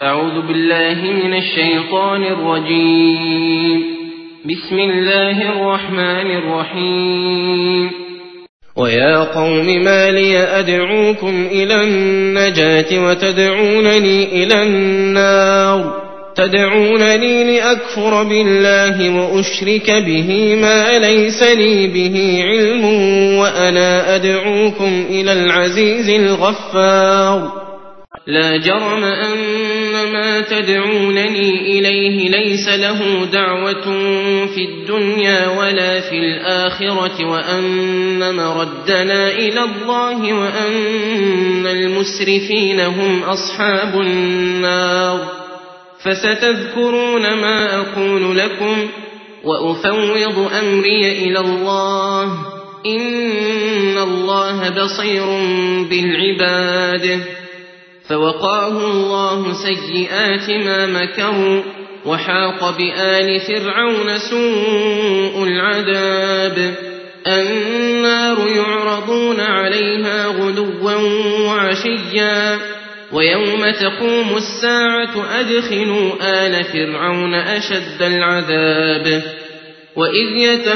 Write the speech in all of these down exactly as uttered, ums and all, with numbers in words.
أعوذ بالله من الشيطان الرجيم. بسم الله الرحمن الرحيم. ويا قوم ما لي أدعوكم إلى النجاة وتدعونني إلى النار تدعونني لأكفر بالله وأشرك به ما ليس لي به علم وأنا أدعوكم إلى العزيز الغفار. لا جرم أن ما تدعونني إليه ليس له دعوة في الدنيا ولا في الآخرة وأن مردنا إلى الله وأن المسرفين هم أصحاب النار. فستذكرون ما أقول لكم وأفوض أمري إلى الله إن الله بصير بالعباد. فوقاه الله سيئات ما مكروا وحاق بآل فرعون سوء العذاب. النار يعرضون عليها غدوا وعشيا ويوم تقوم الساعة أدخلوا آل فرعون أشد العذاب. وإذ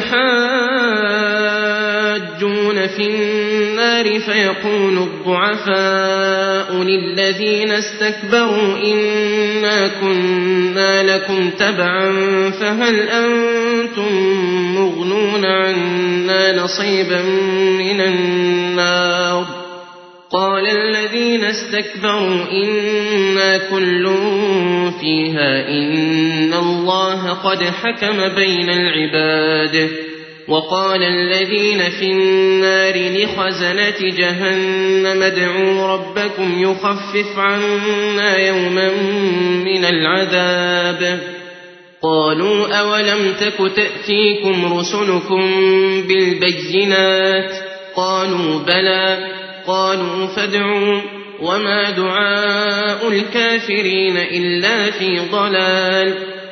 يتحاجون في النار فيقول الضعفاء للذين استكبروا إنا كنا لكم تبعا فهل أنتم مغنون عنا نصيبا من النار. قال الذين استكبروا إنا كل فيها إن الله قد حكم بين العباد. وقال الذين في النار لخزنة جهنم ادعوا ربكم يخفف عنا يوما من العذاب. قالوا أولم تك تأتيكم رسلكم بالبينات قالوا بلى. قالوا فادعوا وما دعاء الكافرين إلا في ضلال.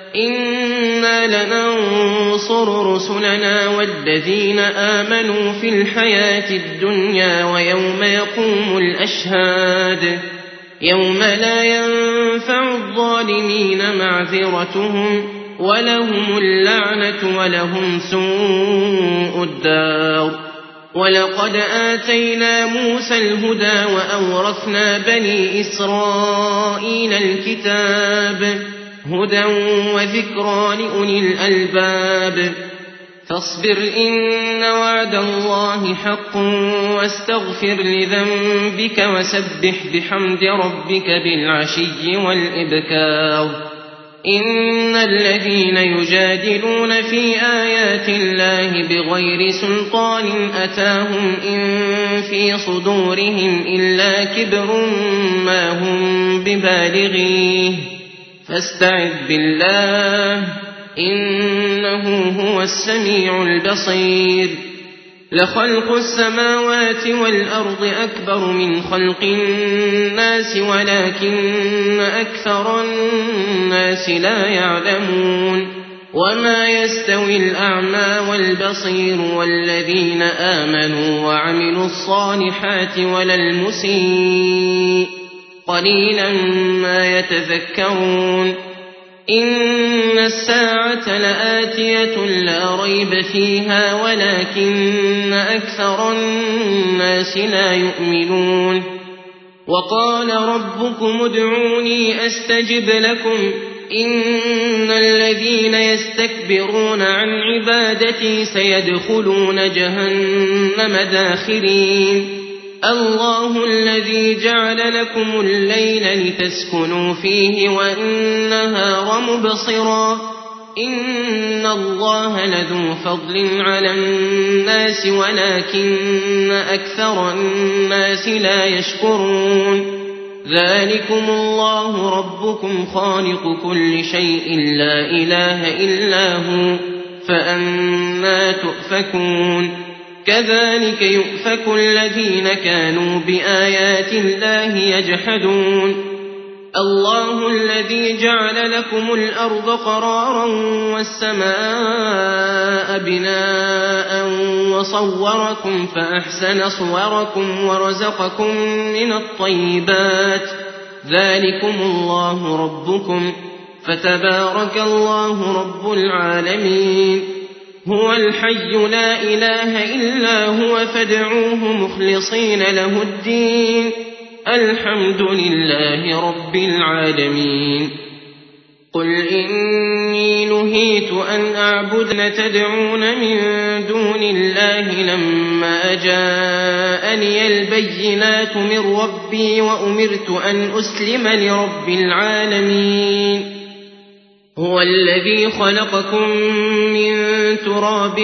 إنا لننصر رسلنا والذين آمنوا في الحياة الدنيا ويوم يقوم الأشهاد يوم لا ينفع الظالمين معذرتهم ولهم اللعنة ولهم سوء الدار. ولقد آتينا موسى الهدى وأورثنا بني إسرائيل الكتاب هدى وذكرى لأولي الألباب. فاصبر إن وعد الله حق واستغفر لذنبك وسبح بحمد ربك بالعشي والإبكار. إن الذين يجادلون في آيات الله بغير سلطان أتاهم إن في صدورهم إلا كبر ما هم ببالغيه فاستعذ بالله إنه هو السميع البصير. لخلق السماوات والأرض أكبر من خلق الناس ولكن أكثر الناس لا يعلمون. وما يستوي الأعمى والبصير والذين آمنوا وعملوا الصالحات ولا المسيء قليلا ما يتذكرون. إن الساعة لآتية لا ريب فيها ولكن أكثر الناس لا يؤمنون. وقال ربكم ادعوني أستجب لكم إن الذين يستكبرون عن عبادتي سيدخلون جهنم داخرين. الله الذي جعل لكم الليل لتسكنوا فيه والنهار مبصرا إن الله لذو فضل على الناس ولكن أكثر الناس لا يشكرون. ذلكم الله ربكم خالق كل شيء لا إله إلا هو فأنى تؤفكون. كذلك يؤفك الذين كانوا بآيات الله يجحدون. الله الذي جعل لكم الأرض قرارا والسماء بناء وصوركم فأحسن صوركم ورزقكم من الطيبات ذلكم الله ربكم فتبارك الله رب العالمين. هو الحي لا إله إلا هو فادعوه مخلصين له الدين الحمد لله رب العالمين. قل إني نهيت أن أعبد ما تدعون من دون الله لما جاءني البينات من ربي وأمرت أن أسلم لرب العالمين. هو الذي خلقكم من تراب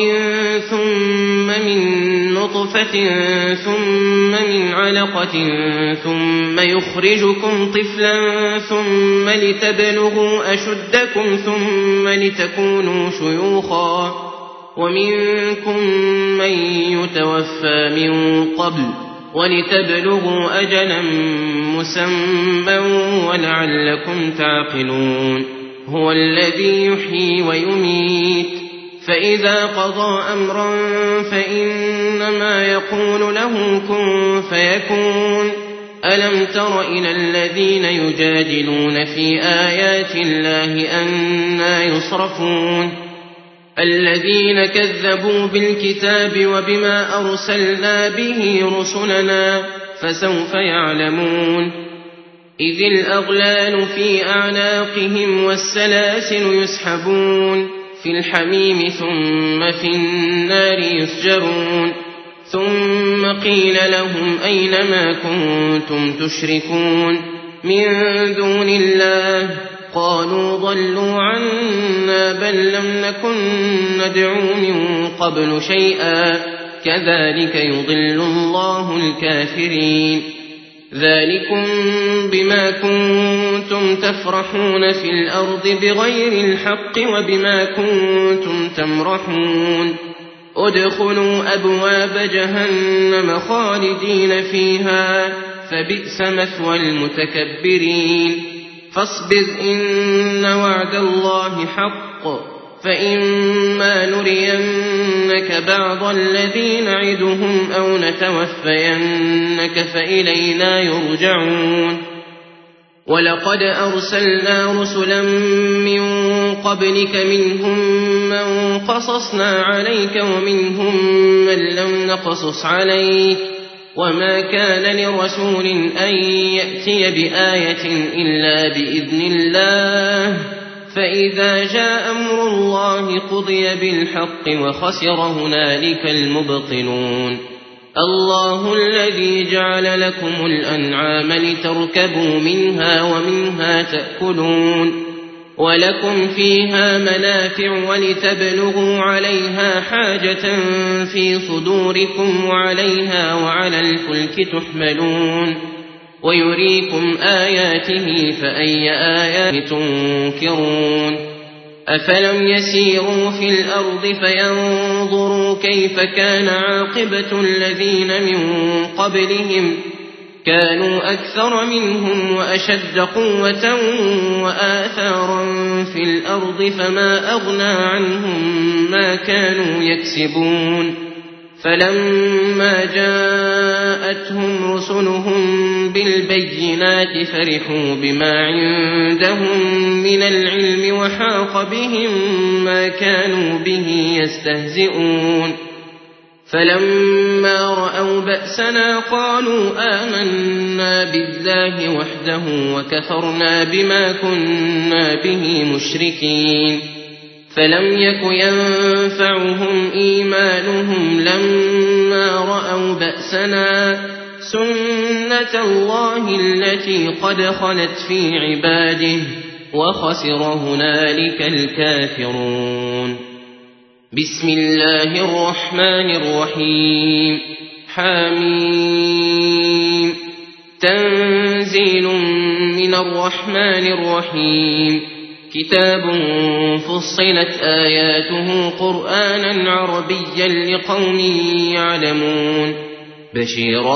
ثم من نطفة ثم من علقة ثم يخرجكم طفلا ثم لتبلغوا أشدكم ثم لتكونوا شيوخا ومنكم من يتوفى من قبل ولتبلغوا أجلا مسمى ولعلكم تعقلون. هو الذي يحيي ويميت فإذا قضى أمرا فإنما يقول له كن فيكون. ألم تر إلى الذين يجادلون في آيات الله أنى يصرفون الذين كذبوا بالكتاب وبما أرسلنا به رسلنا فسوف يعلمون. إذ الأغلال في أعناقهم والسلاسل يسحبون في الحميم ثم في النار يسجرون. ثم قيل لهم أين ما كنتم تشركون من دون الله قالوا ضلوا عنا بل لم نكن ندعو من قبل شيئا كذلك يضل الله الكافرين. ذلكم بما كنتم تفرحون في الأرض بغير الحق وبما كنتم تمرحون. ادخلوا أبواب جهنم خالدين فيها فبئس مثوى المتكبرين. فاصبر إن وعد الله حق فإما نرينك بعض الذي نعدهم أو نتوفينك فإلينا يرجعون. ولقد أرسلنا رسلا من قبلك منهم من قصصنا عليك ومنهم من لم نقصص عليك وما كان لرسول أن يأتي بآية إلا بإذن الله فإذا جاء أمر الله قضي بالحق وخسر هنالك المبطلون. الله الذي جعل لكم الأنعام لتركبوا منها ومنها تأكلون ولكم فيها منافع ولتبلغوا عليها حاجة في صدوركم وعليها وعلى الفلك تحملون ويريكم آياته فأي آيات تنكرون. أفلم يسيروا في الأرض فينظروا كيف كان عاقبة الذين من قبلهم كانوا أكثر منهم وأشد قوة وآثارا في الأرض فما أغنى عنهم ما كانوا يكسبون. فلما جاءتهم رسلهم بالبينات فرحوا بما عندهم من العلم وحاق بهم ما كانوا به يستهزئون. فلما رأوا بأسنا قالوا آمنا بالله وحده وكفرنا بما كنا به مشركين. فلم يك ينفعهم إيمانهم لما رأوا بأسنا سنة الله التي قد خلت في عباده وخسر هنالك الكافرون. بسم الله الرحمن الرحيم حميم تنزيل من الرحمن الرحيم كتاب فصلت آياته قرآنا عربيا لقوم يعلمون بشيرا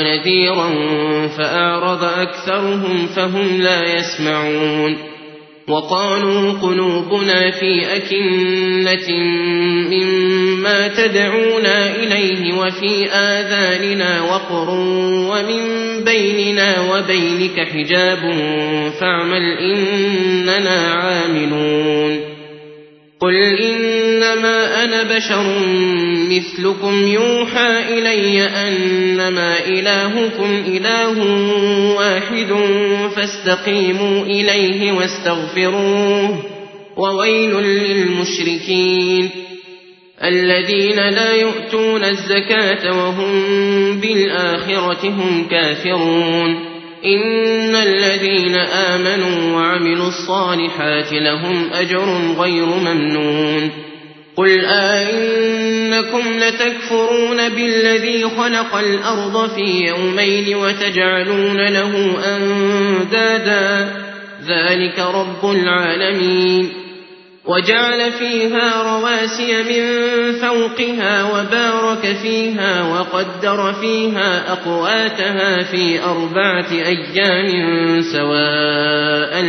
ونذيرا فأعرض أكثرهم فهم لا يسمعون. وقالوا قلوبنا في أكنة مما تدعونا إليه وفي آذاننا وقر ومن بيننا وبينك حجاب فاعمل إننا عاملون قل إنما أنا بشر مثلكم يوحى إلي أنما إلهكم إله واحد فاستقيموا إليه واستغفروه وويل للمشركين الذين لا يؤتون الزكاة وهم بالآخرة هم كافرون إن الذين آمنوا وعملوا الصالحات لهم أجر غير ممنون قل أئنكم لتكفرون بالذي خلق الأرض في يومين وتجعلون له أندادا ذلك رب العالمين وجعل فيها رواسي من فوقها وبارك فيها وقدر فيها أقواتها في أربعة أيام سواء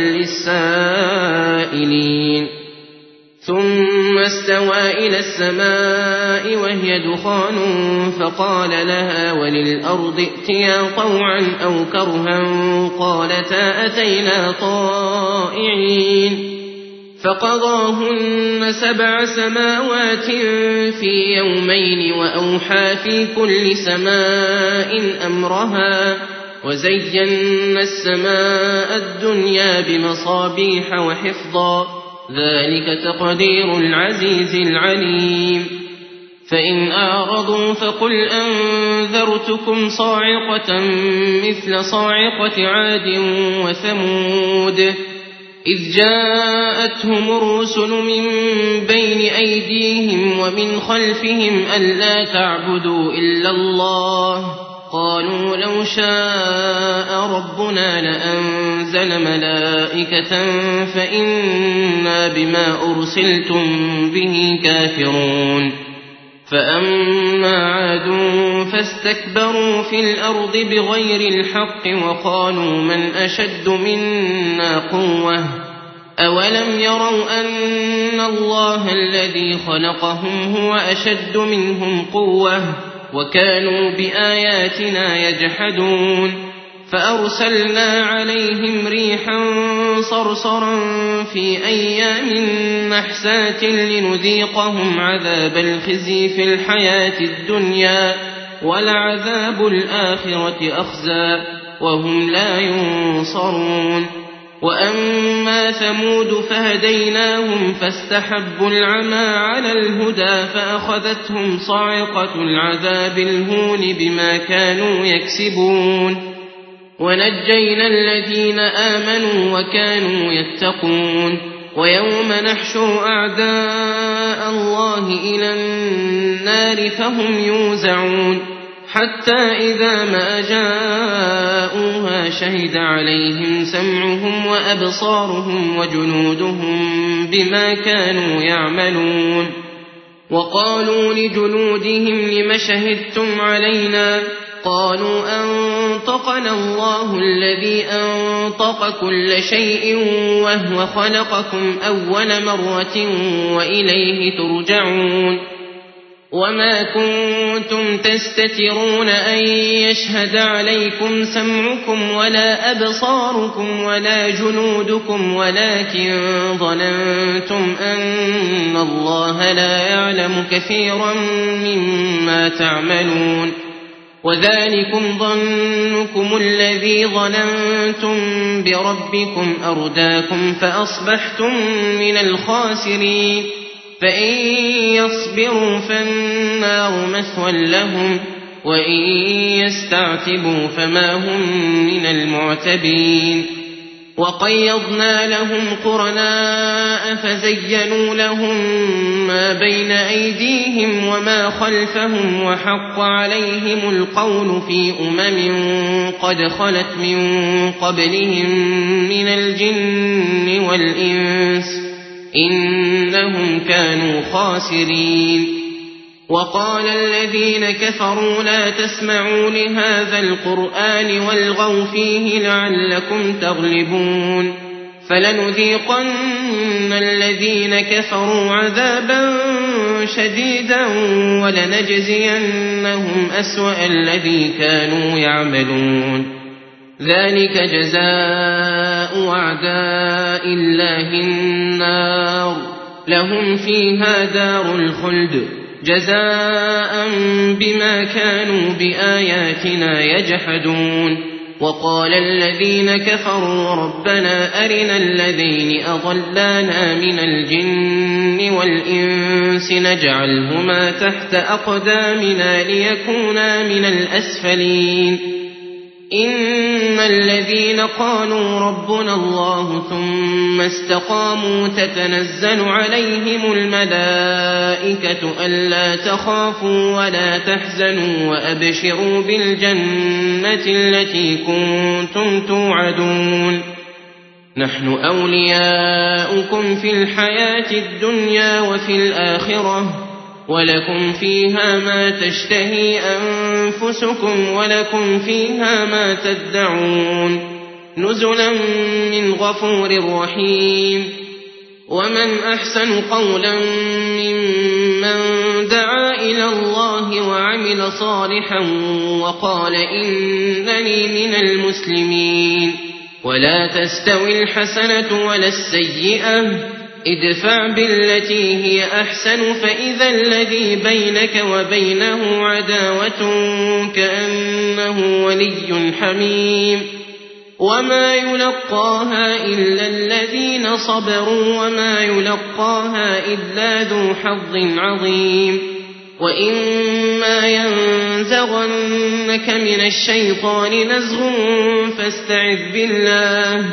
للسائلين ثم استوى إلى السماء وهي دخان فقال لها وللأرض ائتيا طوعا أو كرها قالتا أتينا طائعين فقضاهن سبع سماوات في يومين وأوحى في كل سماء أمرها وزينا السماء الدنيا بمصابيح وحفظا ذلك تقدير العزيز العليم فإن أعرضوا فقل أنذرتكم صاعقة مثل صاعقة عاد وثمود إذ جاءتهم الرسل من بين أيديهم ومن خلفهم ألا تعبدوا إلا الله قالوا لو شاء ربنا لأنزل ملائكة فإنا بما أرسلتم به كافرون فأما عاد فاستكبروا في الأرض بغير الحق وقالوا من أشد منا قوة أولم يروا أن الله الذي خلقهم هو أشد منهم قوة وكانوا بآياتنا يجحدون فأرسلنا عليهم ريحا صرصرا في أيام نحسات لنذيقهم عذاب الخزي في الحياة الدنيا ولعذاب الآخرة أخزى وهم لا ينصرون وأما ثمود فهديناهم فاستحبوا العمى على الهدى فأخذتهم صاعقة العذاب الهون بما كانوا يكسبون ونجينا الذين آمنوا وكانوا يتقون ويوم نحشر أعداء الله إلى النار فهم يوزعون حتى إذا ما جاءوها شهد عليهم سمعهم وأبصارهم وجنودهم بما كانوا يعملون وقالوا لجنودهم لم شهدتم علينا قالوا أنطقنا الله الذي أنطق كل شيء وهو خلقكم أول مرة وإليه ترجعون وما كنتم تستترون أن يشهد عليكم سمعكم ولا أبصاركم ولا جنودكم ولكن ظننتم أن الله لا يعلم كثيرا مما تعملون وذلكم ظنكم الذي ظننتم بربكم أرداكم فأصبحتم من الخاسرين فإن يصبروا فالنار مثوى لهم وإن يستعتبوا فما هم من المعتبين وقيضنا لهم قرناء فزينوا لهم ما بين أيديهم وما خلفهم وحق عليهم القول في أمم قد خلت من قبلهم من الجن والإنس إنهم كانوا خاسرين وقال الذين كفروا لا تسمعوا لهذا القرآن والغوا فيه لعلكم تغلبون فلنذيقن الذين كفروا عذابا شديدا ولنجزينهم أسوأ الذي كانوا يعملون. ذلك جزاء أعداء الله النار لهم فيها دار الخلد جزاء بما كانوا بآياتنا يجحدون. وقال الذين كفروا ربنا أرنا الذين أضلانا من الجن والإنس نجعلهما تحت أقدامنا ليكونا من الأسفلين. إن الذين قالوا ربنا الله ثم استقاموا تتنزل عليهم الملائكة ألا تخافوا ولا تحزنوا وأبشروا بالجنة التي كنتم توعدون. نحن أولياؤكم في الحياة الدنيا وفي الآخرة ولكم فيها ما تشتهي أنفسكم ولكم فيها ما تدعون نزلا من غفور رحيم. ومن أحسن قولا ممن دعا إلى الله وعمل صالحا وقال إنني من المسلمين. ولا تستوي الحسنة ولا السيئة ادفع بالتي هي أحسن فإذا الذي بينك وبينه عداوة كأنه ولي حميم. وما يلقاها إلا الذين صبروا وما يلقاها إلا ذو حظ عظيم. وإما ينزغنك من الشيطان نزغ فاستعذ بالله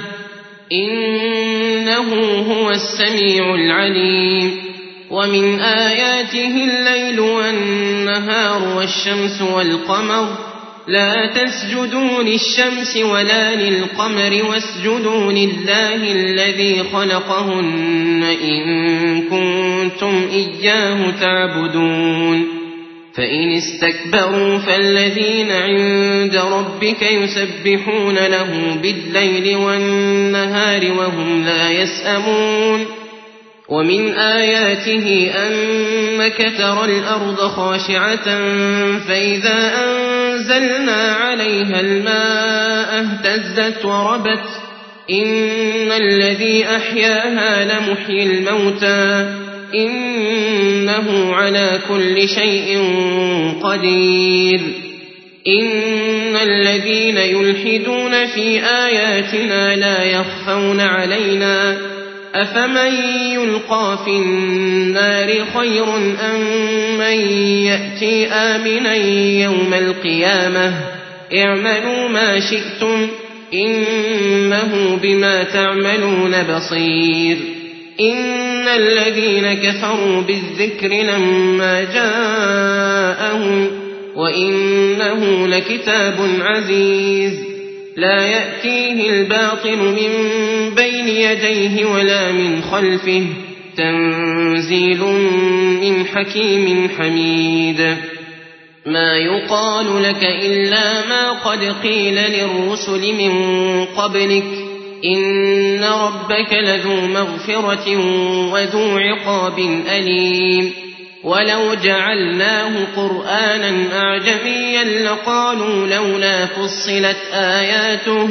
إنه هو السميع العليم. ومن آياته الليل والنهار والشمس والقمر لا تسجدوا للشمس ولا للقمر واسجدوا لله الذي خلقهن إن كنتم إياه تعبدون. فإن استكبروا فالذين عند ربك يسبحون له بالليل والنهار وهم لا يسأمون. ومن آياته أنك ترى الأرض خاشعة فإذا أنزلنا عليها الماء اهتزت وربت إن الذي أحياها لمحيي الموتى إنه على كل شيء قدير. إن الذين يلحدون في آياتنا لا يخفون علينا أفمن يلقى في النار خير أم من يأتي آمنا يوم القيامة اعملوا ما شئتم إنه بما تعملون بصير. إن الذين كفروا بالذكر لما جاءهم وإنه لكتاب عزيز لا يأتيه الباطل من بين يديه ولا من خلفه تنزيل من حكيم حميد. ما يقال لك إلا ما قد قيل للرسل من قبلك إن ربك لذو مغفرة وذو عقاب أليم. ولو جعلناه قرآنا أعجميا لقالوا لولا فصلت آياته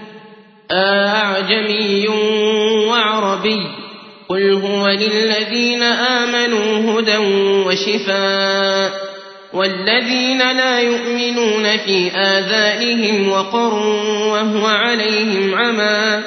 أعجمي وعربي قل هو للذين آمنوا هدى وشفاء والذين لا يؤمنون في آذانهم وقر وهو عليهم عمى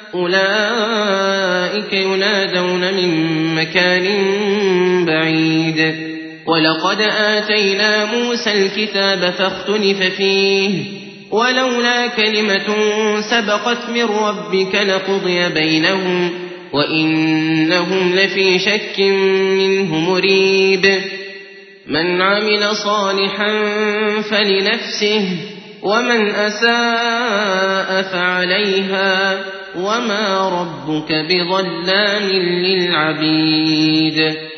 أولئك ينادون من مكان بعيد. ولقد آتينا موسى الكتاب فاختلف فيه ولولا كلمة سبقت من ربك لقضي بينهم وإنهم لفي شك منه مريب. من عمل صالحا فلنفسه ومن أساء فعليها وما ربك بظلام للعبيد.